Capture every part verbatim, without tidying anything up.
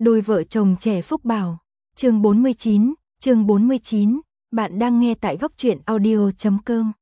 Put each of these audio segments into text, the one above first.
Đôi vợ chồng trẻ phúc bảo. Chương bốn mươi chín, chương bốn mươi chín, bạn đang nghe tại góc truyện audio chấm com.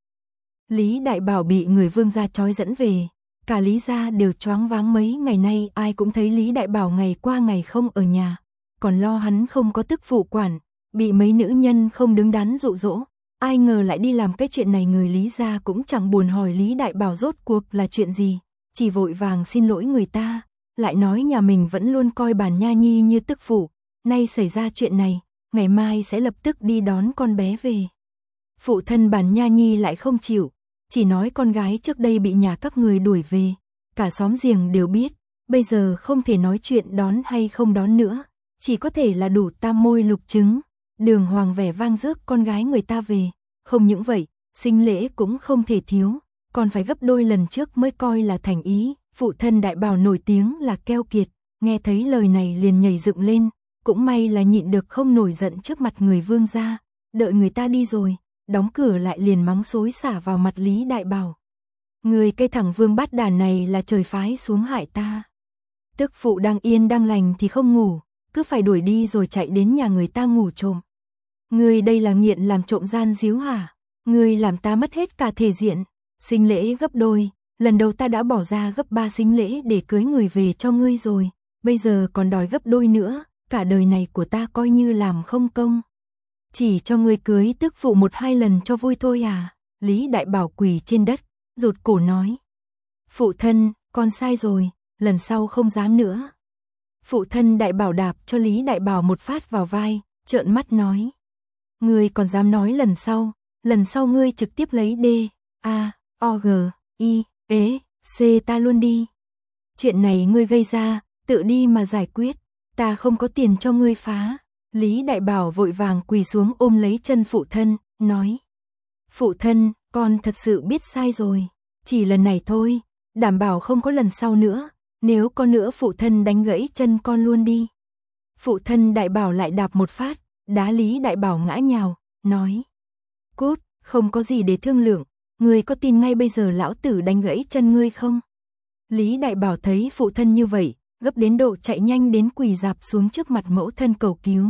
Lý Đại Bảo bị người Vương gia trói dẫn về, cả Lý gia đều choáng váng, mấy ngày nay ai cũng thấy Lý Đại Bảo ngày qua ngày không ở nhà, còn lo hắn không có tức phụ quản, bị mấy nữ nhân không đứng đắn dụ dỗ, ai ngờ lại đi làm cái chuyện này. Người Lý gia cũng chẳng buồn hỏi Lý Đại Bảo rốt cuộc là chuyện gì, chỉ vội vàng xin lỗi người ta, lại nói nhà mình vẫn luôn coi Bản Nha Nhi như tức phụ, nay xảy ra chuyện này, ngày mai sẽ lập tức đi đón con bé về. Phụ thân Bản Nha Nhi lại không chịu, chỉ nói con gái trước đây bị nhà các người đuổi về, cả xóm giềng đều biết, bây giờ không thể nói chuyện đón hay không đón nữa, chỉ có thể là đủ tam môi lục trứng, đường hoàng vẻ vang rước con gái người ta về. Không những vậy, sinh lễ cũng không thể thiếu, còn phải gấp đôi lần trước mới coi là thành ý. Phụ thân Đại Bảo nổi tiếng là keo kiệt, nghe thấy lời này liền nhảy dựng lên, cũng may là nhịn được không nổi giận trước mặt người Vương gia, đợi người ta đi rồi, đóng cửa lại liền mắng xối xả vào mặt Lý Đại Bảo. Người cây thằng Vương bát đàn này là trời phái xuống hại ta. Tức phụ đang yên đang lành thì không ngủ, cứ phải đuổi đi rồi chạy đến nhà người ta ngủ trộm. Người đây là nghiện làm trộm gian díu hả? Người làm ta mất hết cả thể diện, sinh lễ gấp đôi. Lần đầu ta đã bỏ ra gấp ba sinh lễ để cưới người về cho ngươi rồi, bây giờ còn đòi gấp đôi nữa, cả đời này của ta coi như làm không công. Chỉ cho ngươi cưới tức phụ một hai lần cho vui thôi à? Lý Đại Bảo quỳ trên đất, rụt cổ nói. Phụ thân, con sai rồi, lần sau không dám nữa. Phụ thân Đại Bảo đạp cho Lý Đại Bảo một phát vào vai, trợn mắt nói. Ngươi còn dám nói lần sau, lần sau ngươi trực tiếp lấy D, A, O, G, I. Ế, C ta luôn đi. Chuyện này ngươi gây ra, tự đi mà giải quyết, ta không có tiền cho ngươi phá. Lý Đại Bảo vội vàng quỳ xuống ôm lấy chân phụ thân, nói. Phụ thân, con thật sự biết sai rồi, chỉ lần này thôi, đảm bảo không có lần sau nữa, nếu có nữa phụ thân đánh gãy chân con luôn đi. Phụ thân Đại Bảo lại đạp một phát, đá Lý Đại Bảo ngã nhào, nói. Cút, không có gì để thương lượng. Ngươi có tin ngay bây giờ lão tử đánh gãy chân ngươi không? Lý Đại Bảo thấy phụ thân như vậy, gấp đến độ chạy nhanh đến quỳ rạp xuống trước mặt mẫu thân cầu cứu.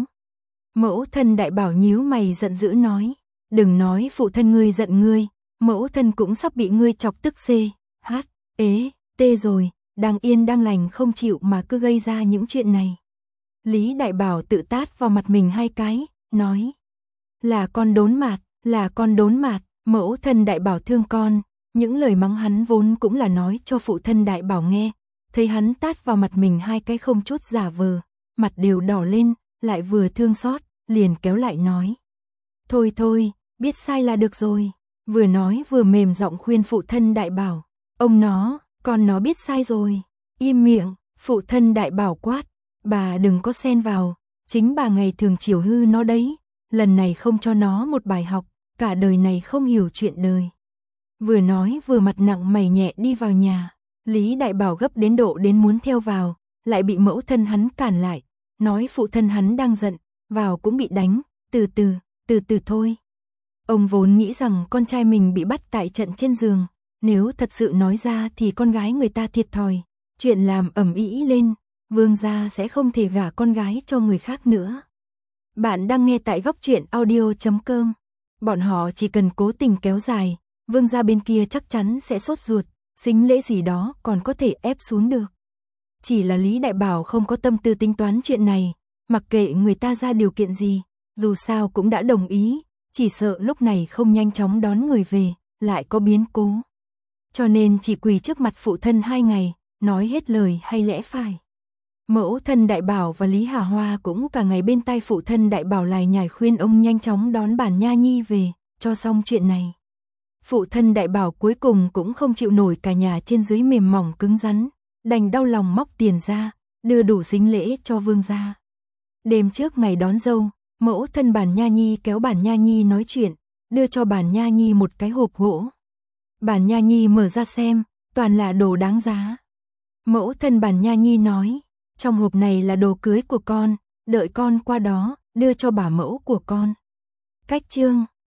Mẫu thân Đại Bảo nhíu mày giận dữ nói, đừng nói phụ thân ngươi giận ngươi, mẫu thân cũng sắp bị ngươi chọc tức C, H, ế, T rồi, đang yên đang lành không chịu mà cứ gây ra những chuyện này. Lý Đại Bảo tự tát vào mặt mình hai cái, nói, là con đốn mạt, là con đốn mạt. Mẫu thân Đại Bảo thương con, những lời mắng hắn vốn cũng là nói cho phụ thân Đại Bảo nghe, thấy hắn tát vào mặt mình hai cái không chút giả vờ, mặt đều đỏ lên, lại vừa thương xót, liền kéo lại nói. Thôi thôi, biết sai là được rồi, vừa nói vừa mềm giọng khuyên phụ thân Đại Bảo, ông nó, con nó biết sai rồi, im miệng. Phụ thân Đại Bảo quát, bà đừng có xen vào, chính bà ngày thường chiều hư nó đấy, lần này không cho nó một bài học. Cả đời này không hiểu chuyện đời. Vừa nói vừa mặt nặng mày nhẹ đi vào nhà, Lý Đại Bảo gấp đến độ đến muốn theo vào, lại bị mẫu thân hắn cản lại, nói phụ thân hắn đang giận, vào cũng bị đánh, từ từ, từ từ thôi. Ông vốn nghĩ rằng con trai mình bị bắt tại trận trên giường, nếu thật sự nói ra thì con gái người ta thiệt thòi, chuyện làm ầm ĩ lên, Vương gia sẽ không thể gả con gái cho người khác nữa. Bạn đang nghe tại góc truyện audio chấm com. Bọn họ chỉ cần cố tình kéo dài, Vương gia bên kia chắc chắn sẽ sốt ruột, sính lễ gì đó còn có thể ép xuống được. Chỉ là Lý Đại Bảo không có tâm tư tính toán chuyện này, mặc kệ người ta ra điều kiện gì, dù sao cũng đã đồng ý, chỉ sợ lúc này không nhanh chóng đón người về, lại có biến cố. Cho nên chỉ quỳ trước mặt phụ thân hai ngày, nói hết lời hay lẽ phải. Mẫu thân Đại Bảo và Lý Hà Hoa cũng cả ngày bên tai phụ thân Đại Bảo lải nhải khuyên ông nhanh chóng đón Bản Nha Nhi về, cho xong chuyện này. Phụ thân Đại Bảo cuối cùng cũng không chịu nổi cả nhà trên dưới mềm mỏng cứng rắn, đành đau lòng móc tiền ra, đưa đủ sính lễ cho Vương gia. Đêm trước ngày đón dâu, mẫu thân Bản Nha Nhi kéo Bản Nha Nhi nói chuyện, đưa cho Bản Nha Nhi một cái hộp gỗ. Bản Nha Nhi mở ra xem, toàn là đồ đáng giá. Mẫu thân Bản Nha Nhi nói, trong hộp này là đồ cưới của con, đợi con qua đó, đưa cho bà mẫu của con. Cách chương